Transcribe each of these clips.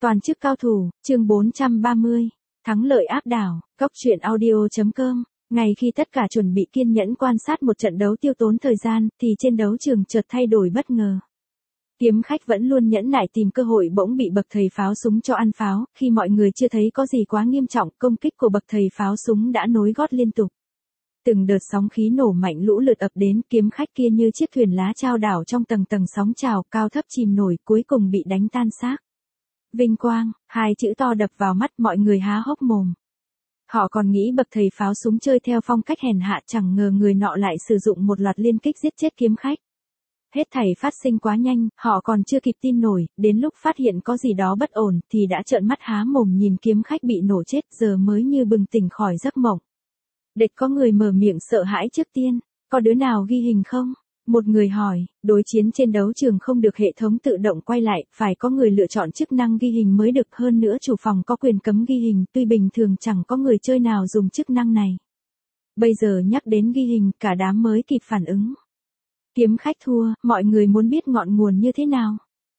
Toàn chức cao thủ, chương 430, thắng lợi áp đảo, Cóc truyện audio.com. Ngày khi tất cả chuẩn bị kiên nhẫn quan sát một trận đấu tiêu tốn thời gian, thì trên đấu trường chợt thay đổi bất ngờ. Kiếm khách vẫn luôn nhẫn nại tìm cơ hội bỗng bị bậc thầy pháo súng cho ăn pháo, khi mọi người chưa thấy có gì quá nghiêm trọng, công kích của bậc thầy pháo súng đã nối gót liên tục. Từng đợt sóng khí nổ mạnh lũ lượt ập đến, kiếm khách kia như chiếc thuyền lá chao đảo trong tầng tầng sóng trào, cao thấp chìm nổi, cuối cùng bị đánh tan xác. Vinh quang, hai chữ to đập vào mắt, mọi người há hốc mồm. Họ còn nghĩ bậc thầy pháo súng chơi theo phong cách hèn hạ, chẳng ngờ người nọ lại sử dụng một loạt liên kích giết chết kiếm khách. Hết thảy phát sinh quá nhanh, họ còn chưa kịp tin nổi, đến lúc phát hiện có gì đó bất ổn thì đã trợn mắt há mồm nhìn kiếm khách bị nổ chết, giờ mới như bừng tỉnh khỏi giấc mộng. Địch có người mở miệng sợ hãi trước tiên, có đứa nào ghi hình không? Một người hỏi, đối chiến trên đấu trường không được hệ thống tự động quay lại, phải có người lựa chọn chức năng ghi hình mới được, hơn nữa chủ phòng có quyền cấm ghi hình, tuy bình thường chẳng có người chơi nào dùng chức năng này. Bây giờ nhắc đến ghi hình, cả đám mới kịp phản ứng. Kiếm khách thua, mọi người muốn biết ngọn nguồn như thế nào.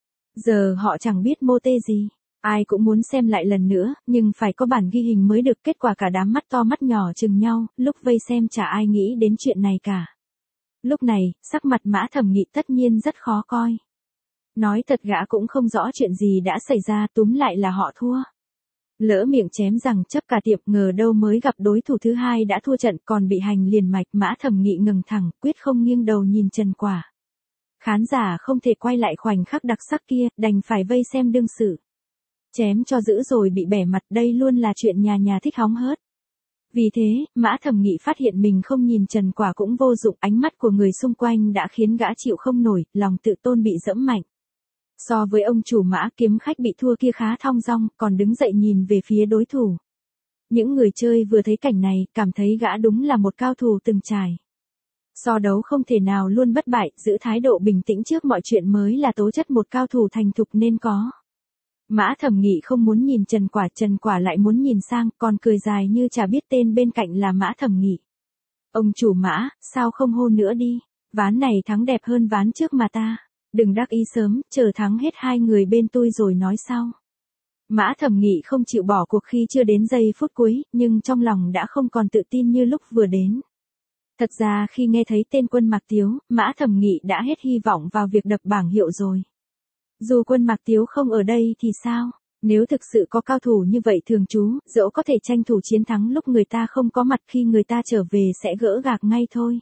Giờ họ chẳng biết mô tê gì. Ai cũng muốn xem lại lần nữa, nhưng phải có bản ghi hình mới được, kết quả cả đám mắt to mắt nhỏ chừng nhau, lúc vây xem chả ai nghĩ đến chuyện này cả. Lúc này, sắc mặt Mã Thẩm Nghị tất nhiên rất khó coi. Nói thật gã cũng không rõ chuyện gì đã xảy ra, túm lại là họ thua. Lỡ miệng chém rằng chấp cả tiệm, ngờ đâu mới gặp đối thủ thứ hai đã thua trận, còn bị hành liền mạch. Mã Thẩm Nghị ngừng thẳng, quyết không nghiêng đầu nhìn Trần Quả. Khán giả không thể quay lại khoảnh khắc đặc sắc kia, đành phải vây xem đương sự. Chém cho dữ rồi bị bẻ mặt, đây luôn là chuyện nhà nhà thích hóng hớt. Vì thế, Mã Thẩm Nghị phát hiện mình không nhìn Trần Quả cũng vô dụng, ánh mắt của người xung quanh đã khiến gã chịu không nổi, lòng tự tôn bị dẫm mạnh. So với ông chủ Mã, kiếm khách bị thua kia khá thong dong, còn đứng dậy nhìn về phía đối thủ. Những người chơi vừa thấy cảnh này, cảm thấy gã đúng là một cao thủ từng trải. So đấu không thể nào luôn bất bại, giữ thái độ bình tĩnh trước mọi chuyện mới là tố chất một cao thủ thành thục nên có. Mã Thẩm Nghị không muốn nhìn Trần Quả lại muốn nhìn sang, còn cười dài như chả biết tên bên cạnh là Mã Thẩm Nghị. Ông chủ Mã, sao không hôn nữa đi, ván này thắng đẹp hơn ván trước mà ta. Đừng đắc ý sớm, chờ thắng hết hai người bên tôi rồi nói sau. Mã Thẩm Nghị không chịu bỏ cuộc khi chưa đến giây phút cuối, nhưng trong lòng đã không còn tự tin như lúc vừa đến. Thật ra khi nghe thấy tên Quân Mạc Tiếu, Mã Thẩm Nghị đã hết hy vọng vào việc đập bảng hiệu rồi. Dù Quân Mạc Tiếu không ở đây thì sao? Nếu thực sự có cao thủ như vậy thường trú, dẫu có thể tranh thủ chiến thắng lúc người ta không có mặt, khi người ta trở về sẽ gỡ gạc ngay thôi.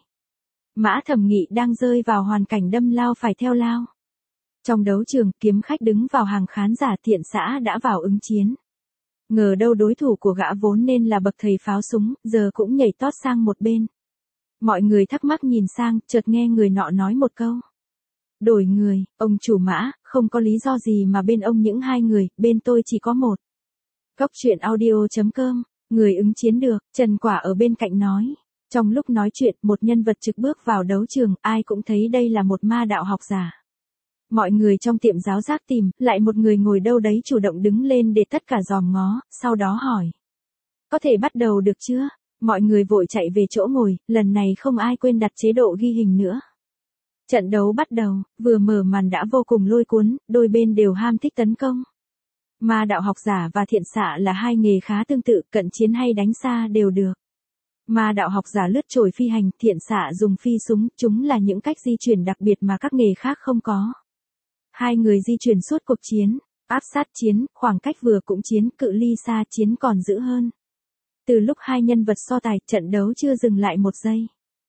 Mã Thẩm Nghị đang rơi vào hoàn cảnh đâm lao phải theo lao. Trong đấu trường, kiếm khách đứng vào hàng khán giả, Thiện Xã đã vào ứng chiến. Ngờ đâu đối thủ của gã vốn nên là bậc thầy pháo súng, giờ cũng nhảy tót sang một bên. Mọi người thắc mắc nhìn sang, chợt nghe người nọ nói một câu. Đổi người, ông chủ Mã, không có lý do gì mà bên ông những hai người, bên tôi chỉ có một. Cóc truyện audio.com, người ứng chiến được, Trần Quả ở bên cạnh nói. Trong lúc nói chuyện, một nhân vật trực bước vào đấu trường, ai cũng thấy đây là một ma đạo học giả. Mọi người trong tiệm giáo giác tìm, lại một người ngồi đâu đấy chủ động đứng lên để tất cả dòm ngó, sau đó hỏi. Có thể bắt đầu được chưa? Mọi người vội chạy về chỗ ngồi, lần này không ai quên đặt chế độ ghi hình nữa. Trận đấu bắt đầu, vừa mở màn đã vô cùng lôi cuốn, đôi bên đều ham thích tấn công. Ma đạo học giả và Thiện Xạ là hai nghề khá tương tự, cận chiến hay đánh xa đều được. Ma đạo học giả lướt chổi phi hành, Thiện Xạ dùng phi súng, chúng là những cách di chuyển đặc biệt mà các nghề khác không có. Hai người di chuyển suốt cuộc chiến, áp sát chiến, khoảng cách vừa cũng chiến, cự ly xa chiến còn dữ hơn. Từ lúc hai nhân vật so tài, trận đấu chưa dừng lại một giây.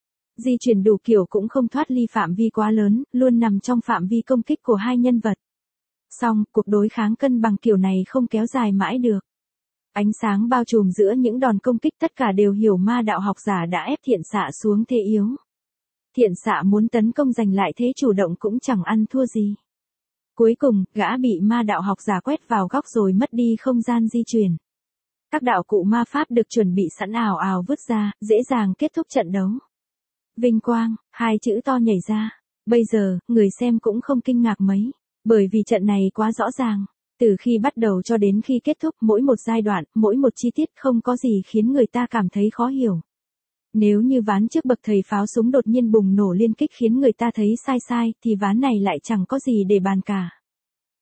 Di chuyển đủ kiểu cũng không thoát ly phạm vi quá lớn, luôn nằm trong phạm vi công kích của hai nhân vật. Song, cuộc đối kháng cân bằng kiểu này không kéo dài mãi được. Ánh sáng bao trùm giữa những đòn công kích, tất cả đều hiểu ma đạo học giả đã ép Thiện Xạ xuống thế yếu. Thiện Xạ muốn tấn công giành lại thế chủ động cũng chẳng ăn thua gì. Cuối cùng, gã bị ma đạo học giả quét vào góc rồi mất đi không gian di chuyển. Các đạo cụ ma pháp được chuẩn bị sẵn ào ào vứt ra, dễ dàng kết thúc trận đấu. Vinh quang, hai chữ to nhảy ra. Bây giờ, người xem cũng không kinh ngạc mấy, bởi vì trận này quá rõ ràng. Từ khi bắt đầu cho đến khi kết thúc, mỗi một giai đoạn, mỗi một chi tiết không có gì khiến người ta cảm thấy khó hiểu. Nếu như ván trước bậc thầy pháo súng đột nhiên bùng nổ liên kích khiến người ta thấy sai, thì ván này lại chẳng có gì để bàn cả.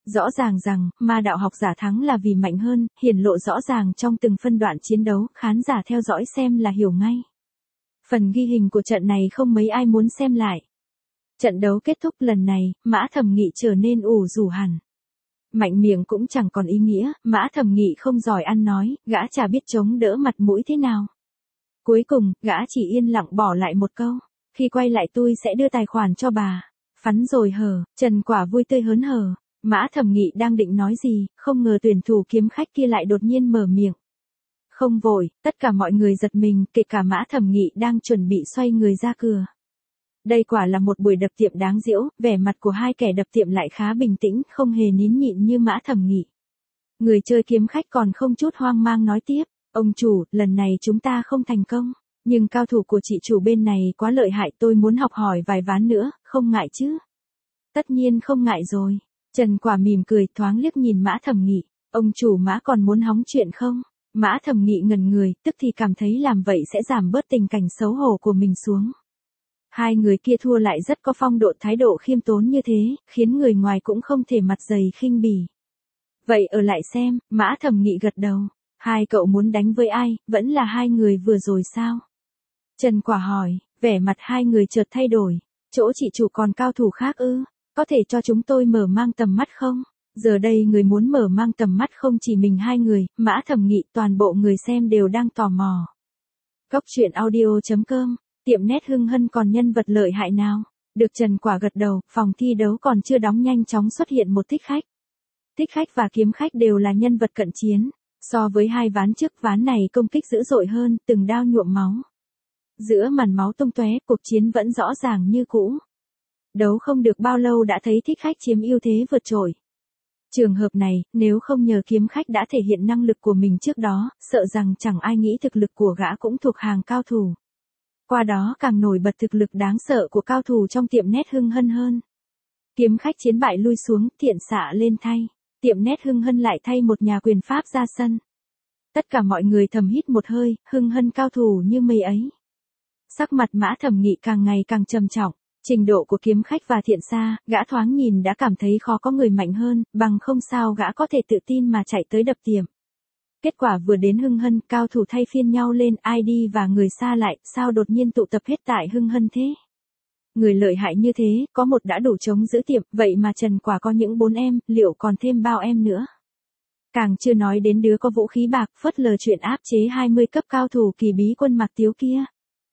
Rõ ràng rằng, ma đạo học giả thắng là vì mạnh hơn, hiển lộ rõ ràng trong từng phân đoạn chiến đấu, khán giả theo dõi xem là hiểu ngay. Phần ghi hình của trận này không mấy ai muốn xem lại. Trận đấu kết thúc lần này, Mã Thẩm Nghị trở nên ủ rũ hẳn. Mạnh miệng cũng chẳng còn ý nghĩa, Mã Thẩm Nghị không giỏi ăn nói, gã chả biết chống đỡ mặt mũi thế nào. Cuối cùng, gã chỉ yên lặng bỏ lại một câu, khi quay lại tôi sẽ đưa tài khoản cho bà. Phắn rồi hờ, Trần Quả vui tươi hớn hở. Mã Thẩm Nghị đang định nói gì, không ngờ tuyển thủ kiếm khách kia lại đột nhiên mở miệng. Không vội, tất cả mọi người giật mình, kể cả Mã Thẩm Nghị đang chuẩn bị xoay người ra cửa. Đây quả là một buổi đập tiệm đáng giễu, vẻ mặt của hai kẻ đập tiệm lại khá bình tĩnh, không hề nín nhịn như Mã Thẩm Nghị. Người chơi kiếm khách còn không chút hoang mang nói tiếp, ông chủ, lần này chúng ta không thành công, nhưng cao thủ của chị chủ bên này quá lợi hại, tôi muốn học hỏi vài ván nữa, không ngại chứ? Tất nhiên không ngại rồi. Trần Quả mỉm cười thoáng liếc nhìn Mã Thẩm Nghị, ông chủ Mã còn muốn hóng chuyện không? Mã Thẩm Nghị ngẩn người, tức thì cảm thấy làm vậy sẽ giảm bớt tình cảnh xấu hổ của mình xuống. Hai người kia thua lại rất có phong độ, thái độ khiêm tốn như thế, khiến người ngoài cũng không thể mặt dày khinh bỉ. Vậy ở lại xem, Mã Thẩm Nghị gật đầu. Hai cậu muốn đánh với ai, vẫn là hai người vừa rồi sao? Trần Quả hỏi, vẻ mặt hai người chợt thay đổi. Chỗ chị chủ còn cao thủ khác ư? Có thể cho chúng tôi mở mang tầm mắt không? Giờ đây người muốn mở mang tầm mắt không chỉ mình hai người, Mã Thẩm Nghị, toàn bộ người xem đều đang tò mò. Cốc truyện audio.com, tiệm nét Hưng Hân còn nhân vật lợi hại nào? Được Trần Quả gật đầu, phòng thi đấu còn chưa đóng nhanh chóng xuất hiện một thích khách. Thích khách và kiếm khách đều là nhân vật cận chiến. So với hai ván trước, ván này công kích dữ dội hơn, từng đao nhuộm máu. Giữa màn máu tung tóe, cuộc chiến vẫn rõ ràng như cũ. Đấu không được bao lâu đã thấy thích khách chiếm ưu thế vượt trội. Trường hợp này, nếu không nhờ kiếm khách đã thể hiện năng lực của mình trước đó, sợ rằng chẳng ai nghĩ thực lực của gã cũng thuộc hàng cao thủ. Qua đó càng nổi bật thực lực đáng sợ của cao thủ trong tiệm nét Hưng Hân hơn. Kiếm khách chiến bại lui xuống, thiện xạ lên thay. Tiệm nét Hưng Hân lại thay một nhà quyền pháp ra sân. Tất cả mọi người thầm hít một hơi, Hưng Hân cao thủ như mây ấy. Sắc mặt Mã Thẩm Nghị càng ngày càng trầm trọng. Trình độ của kiếm khách và thiện xa, gã thoáng nhìn đã cảm thấy khó có người mạnh hơn, bằng không sao gã có thể tự tin mà chạy tới đập tiệm. Kết quả vừa đến Hưng Hân, cao thủ thay phiên nhau lên, ai đi và người xa lại, sao đột nhiên tụ tập hết tại Hưng Hân thế? Người lợi hại như thế, có một đã đủ chống giữ tiệm, vậy mà Trần Quả có những 4 em, liệu còn thêm bao em nữa? Càng chưa nói đến đứa có vũ khí bạc, phớt lờ chuyện áp chế 20 cấp cao thủ kỳ bí quân Mạc Tiếu kia.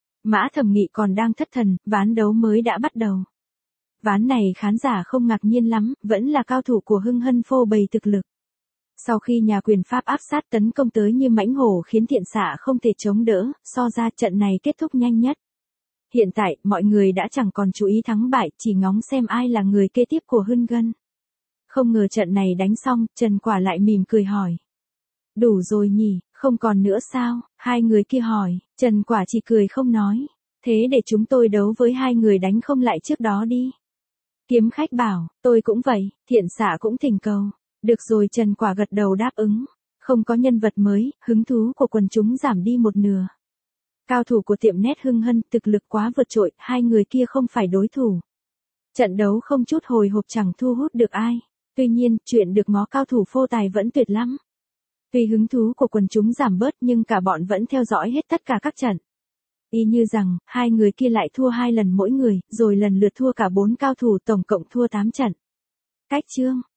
Mã Thẩm Nghị còn đang thất thần, ván đấu mới đã bắt đầu. Ván này khán giả không ngạc nhiên lắm, vẫn là cao thủ của Hưng Hân phô bày thực lực. Sau khi nhà quyền pháp áp sát tấn công tới như mãnh hổ khiến thiện xạ không thể chống đỡ, so ra trận này kết thúc nhanh nhất. Hiện tại, mọi người đã chẳng còn chú ý thắng bại, chỉ ngóng xem ai là người kế tiếp của Hưng Hân. Không ngờ trận này đánh xong, Trần Quả lại mỉm cười hỏi. Đủ rồi nhỉ, không còn nữa sao? Hai người kia hỏi, Trần Quả chỉ cười không nói. Thế để chúng tôi đấu với hai người đánh không lại trước đó đi. Kiếm khách bảo, tôi cũng vậy, thiện xạ cũng thỉnh cầu. Được rồi, Trần Quả gật đầu đáp ứng. Không có nhân vật mới, hứng thú của quần chúng giảm đi một nửa. Cao thủ của tiệm nét Hưng Hân thực lực quá vượt trội, hai người kia không phải đối thủ. Trận đấu không chút hồi hộp chẳng thu hút được ai. Tuy nhiên, chuyện được ngó cao thủ phô tài vẫn tuyệt lắm. Tuy hứng thú của quần chúng giảm bớt nhưng cả bọn vẫn theo dõi hết tất cả các trận. Y như rằng, hai người kia lại thua 2 lần mỗi người, rồi lần lượt thua cả 4 cao thủ, tổng cộng thua 8 trận. Cách chương